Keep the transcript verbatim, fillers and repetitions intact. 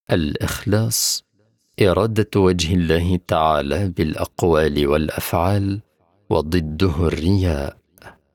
الإخلاص إرادة وجه الله تعالى بالأقوال والأفعال، وضده الرياء.